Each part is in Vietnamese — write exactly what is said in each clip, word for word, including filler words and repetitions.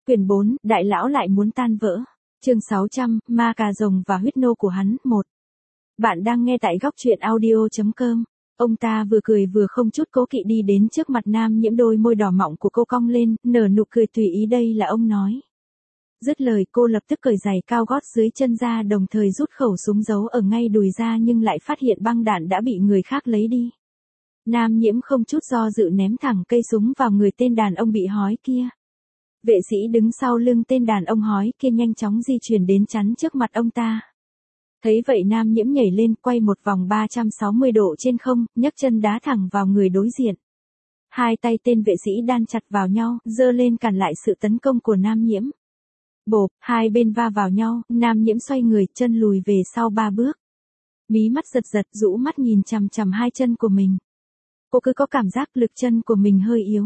Quyển bốn, đại lão lại muốn tan vỡ. Chương sáu trăm, ma cà rồng và huyết nô của hắn, một. Bạn đang nghe tại góc truyện audio chấm com. Ông ta vừa cười vừa không chút cố kỵ đi đến trước mặt Nam Nhiễm, đôi môi đỏ mọng của cô cong lên, nở nụ cười tùy ý, đây là ông nói. Dứt lời cô lập tức cởi giày cao gót dưới chân ra, đồng thời rút khẩu súng giấu ở ngay đùi ra, nhưng lại phát hiện băng đạn đã bị người khác lấy đi. Nam Nhiễm không chút do dự ném thẳng cây súng vào người tên đàn ông bị hói kia. Vệ sĩ đứng sau lưng tên đàn ông hói kia nhanh chóng di chuyển đến chắn trước mặt ông ta. Thấy vậy Nam Nhiễm nhảy lên, quay một vòng ba trăm sáu mươi độ trên không, nhấc chân đá thẳng vào người đối diện. Hai tay tên vệ sĩ đan chặt vào nhau, giơ lên cản lại sự tấn công của Nam Nhiễm. Bộp, hai bên va vào nhau, Nam Nhiễm xoay người, chân lùi về sau ba bước. Mí mắt giật giật, rũ mắt nhìn chằm chằm hai chân của mình. Cô cứ có cảm giác lực chân của mình hơi yếu.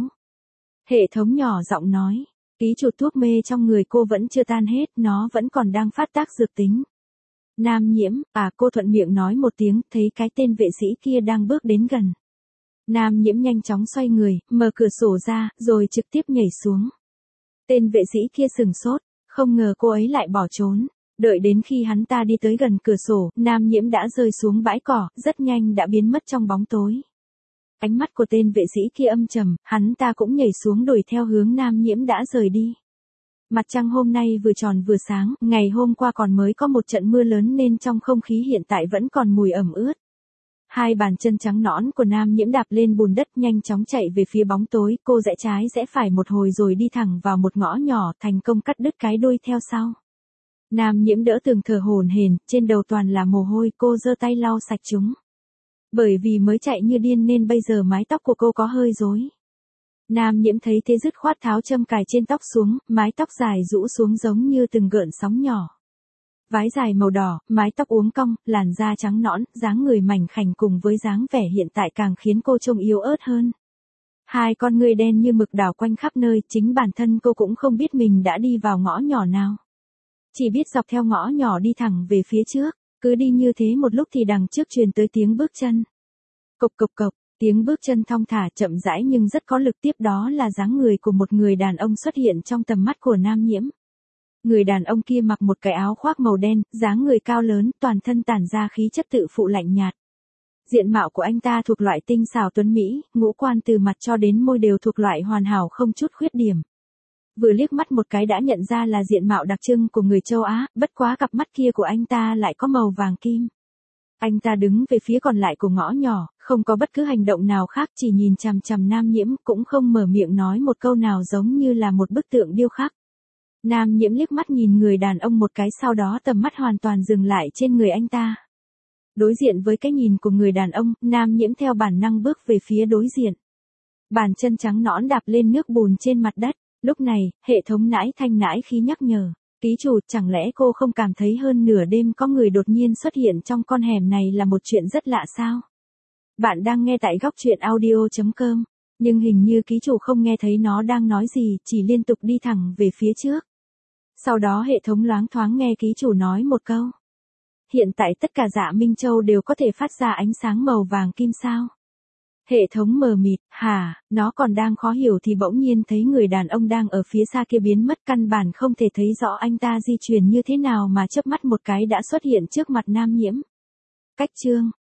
Hệ thống nhỏ giọng nói, ký chủ thuốc mê trong người cô vẫn chưa tan hết, nó vẫn còn đang phát tác dược tính. Nam Nhiễm, à cô thuận miệng nói một tiếng, thấy cái tên vệ sĩ kia đang bước đến gần. Nam Nhiễm nhanh chóng xoay người, mở cửa sổ ra, rồi trực tiếp nhảy xuống. Tên vệ sĩ kia sừng sốt, không ngờ cô ấy lại bỏ trốn. Đợi đến khi hắn ta đi tới gần cửa sổ, Nam Nhiễm đã rơi xuống bãi cỏ, rất nhanh đã biến mất trong bóng tối. Ánh mắt của tên vệ sĩ kia âm trầm, hắn ta cũng nhảy xuống đuổi theo hướng Nam Nhiễm đã rời đi. Mặt trăng hôm nay vừa tròn vừa sáng, ngày hôm qua còn mới có một trận mưa lớn nên trong không khí hiện tại vẫn còn mùi ẩm ướt. Hai bàn chân trắng nõn của Nam Nhiễm đạp lên bùn đất, nhanh chóng chạy về phía bóng tối, cô rẽ trái rẽ phải một hồi rồi đi thẳng vào một ngõ nhỏ, thành công cắt đứt cái đuôi theo sau. Nam Nhiễm đỡ tường thở hổn hển, trên đầu toàn là mồ hôi, cô giơ tay lau sạch chúng. Bởi vì mới chạy như điên nên bây giờ mái tóc của cô có hơi rối. Nam Nhiễm thấy thế dứt khoát tháo châm cài trên tóc xuống, mái tóc dài rũ xuống giống như từng gợn sóng nhỏ. Váy dài màu đỏ, mái tóc uốn cong, làn da trắng nõn, dáng người mảnh khảnh cùng với dáng vẻ hiện tại càng khiến cô trông yếu ớt hơn. Hai con ngươi đen như mực đảo quanh khắp nơi, chính bản thân cô cũng không biết mình đã đi vào ngõ nhỏ nào. Chỉ biết dọc theo ngõ nhỏ đi thẳng về phía trước, cứ đi như thế một lúc thì đằng trước truyền tới tiếng bước chân. Cộc cộc cộc, tiếng bước chân thong thả chậm rãi nhưng rất có lực, tiếp đó là dáng người của một người đàn ông xuất hiện trong tầm mắt của Nam Nhiễm. Người đàn ông kia mặc một cái áo khoác màu đen, dáng người cao lớn, toàn thân tản ra khí chất tự phụ lạnh nhạt. Diện mạo của anh ta thuộc loại tinh xảo tuấn mỹ, ngũ quan từ mặt cho đến môi đều thuộc loại hoàn hảo không chút khuyết điểm. Vừa liếc mắt một cái đã nhận ra là diện mạo đặc trưng của người châu Á, bất quá cặp mắt kia của anh ta lại có màu vàng kim. Anh ta đứng về phía còn lại của ngõ nhỏ, không có bất cứ hành động nào khác, chỉ nhìn chằm chằm Nam Nhiễm, cũng không mở miệng nói một câu nào, giống như là một bức tượng điêu khắc. Nam Nhiễm liếc mắt nhìn người đàn ông một cái, sau đó tầm mắt hoàn toàn dừng lại trên người anh ta. Đối diện với cái nhìn của người đàn ông, Nam Nhiễm theo bản năng bước về phía đối diện. Bàn chân trắng nõn đạp lên nước bùn trên mặt đất. Lúc này, hệ thống nãi thanh nãi khí nhắc nhở. Ký chủ, chẳng lẽ cô không cảm thấy hơn nửa đêm có người đột nhiên xuất hiện trong con hẻm này là một chuyện rất lạ sao? Bạn đang nghe tại góc truyện audio chấm com, nhưng hình như ký chủ không nghe thấy nó đang nói gì, chỉ liên tục đi thẳng về phía trước. Sau đó hệ thống loáng thoáng nghe ký chủ nói một câu. Hiện tại tất cả dạ Minh Châu đều có thể phát ra ánh sáng màu vàng kim sao? Hệ thống mờ mịt, hả, nó còn đang khó hiểu thì bỗng nhiên thấy người đàn ông đang ở phía xa kia biến mất, căn bản không thể thấy rõ anh ta di chuyển như thế nào mà chớp mắt một cái đã xuất hiện trước mặt Nam Nhiễm. Cách chương,